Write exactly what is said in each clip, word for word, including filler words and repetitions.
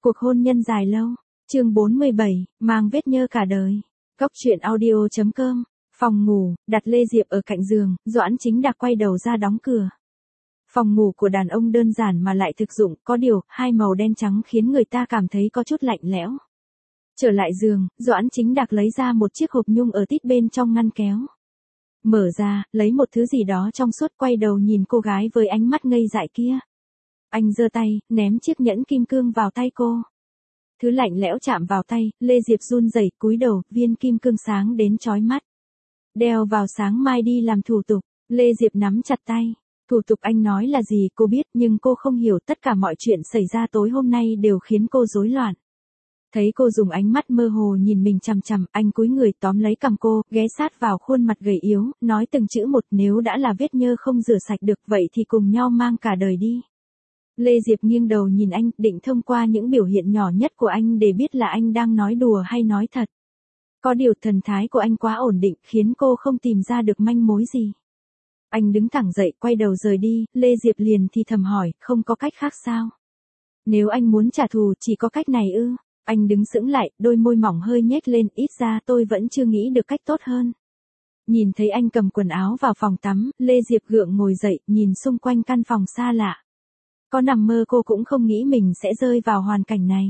Cuộc hôn nhân dài lâu. Chương bốn mươi bảy, mang vết nhơ cả đời. Góc truyện audio chấm com. Phòng ngủ, đặt Lê Diệp ở cạnh giường, Doãn Chính Đạc quay đầu ra đóng cửa. Phòng ngủ của đàn ông đơn giản mà lại thực dụng, có điều, hai màu đen trắng khiến người ta cảm thấy có chút lạnh lẽo. Trở lại giường, Doãn Chính Đạc lấy ra một chiếc hộp nhung ở tít bên trong ngăn kéo. Mở ra, lấy một thứ gì đó trong suốt, quay đầu nhìn cô gái với ánh mắt ngây dại kia. Anh giơ tay, ném chiếc nhẫn kim cương vào tay cô. Thứ lạnh lẽo chạm vào tay, Lê Diệp run rẩy, cúi đầu, viên kim cương sáng đến chói mắt. Đeo vào sáng mai đi làm thủ tục. Lê Diệp nắm chặt tay. Thủ tục anh nói là gì cô biết, nhưng cô không hiểu, tất cả mọi chuyện xảy ra tối hôm nay đều khiến cô rối loạn. Thấy cô dùng ánh mắt mơ hồ nhìn mình chằm chằm, anh cúi người tóm lấy cằm cô, ghé sát vào khuôn mặt gầy yếu, nói từng chữ một, nếu đã là vết nhơ không rửa sạch được vậy thì cùng nhau mang cả đời đi. Lê Diệp nghiêng đầu nhìn anh, định thông qua những biểu hiện nhỏ nhất của anh để biết là anh đang nói đùa hay nói thật. Có điều thần thái của anh quá ổn định, khiến cô không tìm ra được manh mối gì. Anh đứng thẳng dậy, quay đầu rời đi, Lê Diệp liền thì thầm hỏi, không có cách khác sao? Nếu anh muốn trả thù, chỉ có cách này ư? Anh đứng sững lại, đôi môi mỏng hơi nhếch lên, ít ra tôi vẫn chưa nghĩ được cách tốt hơn. Nhìn thấy anh cầm quần áo vào phòng tắm, Lê Diệp gượng ngồi dậy, nhìn xung quanh căn phòng xa lạ. Có nằm mơ cô cũng không nghĩ mình sẽ rơi vào hoàn cảnh này.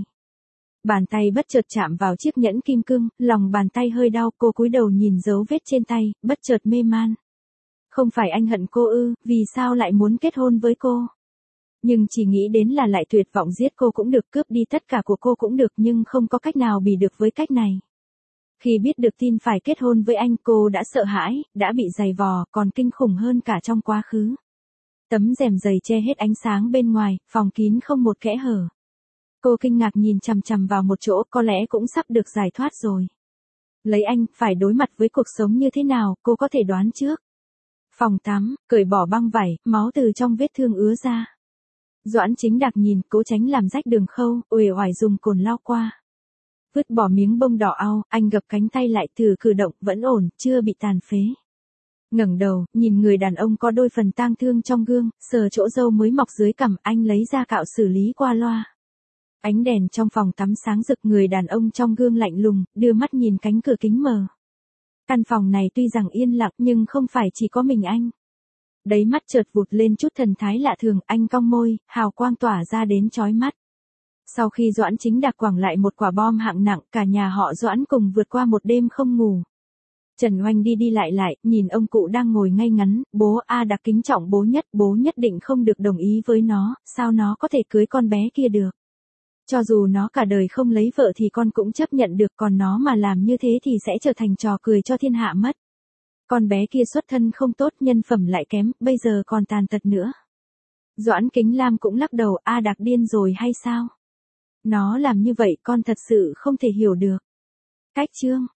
Bàn tay bất chợt chạm vào chiếc nhẫn kim cương, lòng bàn tay hơi đau, cô cúi đầu nhìn dấu vết trên tay, bất chợt mê man. Không phải anh hận cô ư, vì sao lại muốn kết hôn với cô? Nhưng chỉ nghĩ đến là lại tuyệt vọng giết cô cũng được, cướp đi tất cả của cô cũng được, nhưng không có cách nào bì được với cách này. Khi biết được tin phải kết hôn với anh, cô đã sợ hãi, đã bị giày vò, còn kinh khủng hơn cả trong quá khứ. Tấm rèm dày che hết ánh sáng bên ngoài, phòng kín không một kẽ hở. Cô kinh ngạc nhìn chằm chằm vào một chỗ, có lẽ cũng sắp được giải thoát rồi. Lấy anh, phải đối mặt với cuộc sống như thế nào, cô có thể đoán trước. Phòng tắm, cởi bỏ băng vải, máu từ trong vết thương ứa ra. Doãn Chính Đạc nhìn, cố tránh làm rách đường khâu, uể oải dùng cồn lau qua. Vứt bỏ miếng bông đỏ au, anh gập cánh tay lại, thử cử động, vẫn ổn, chưa bị tàn phế. Ngẩng đầu, nhìn người đàn ông có đôi phần tang thương trong gương, sờ chỗ râu mới mọc dưới cằm, anh lấy ra cạo xử lý qua loa. Ánh đèn trong phòng tắm sáng rực, người đàn ông trong gương lạnh lùng, đưa mắt nhìn cánh cửa kính mờ. Căn phòng này tuy rằng yên lặng nhưng không phải chỉ có mình anh. Đáy mắt chợt vụt lên chút thần thái lạ thường, anh cong môi, hào quang tỏa ra đến chói mắt. Sau khi Doãn Chính Đạc quẳng lại một quả bom hạng nặng, cả nhà họ Doãn cùng vượt qua một đêm không ngủ. Trần Oanh đi đi lại lại, nhìn ông cụ đang ngồi ngay ngắn, bố A Đạc kính trọng bố nhất, bố nhất định không được đồng ý với nó, sao nó có thể cưới con bé kia được. Cho dù nó cả đời không lấy vợ thì con cũng chấp nhận được, còn nó mà làm như thế thì sẽ trở thành trò cười cho thiên hạ mất. Con bé kia xuất thân không tốt, nhân phẩm lại kém, bây giờ còn tàn tật nữa. Doãn Kính Lam cũng lắc đầu, A Đạc điên rồi hay sao? Nó làm như vậy con thật sự không thể hiểu được. Cách chương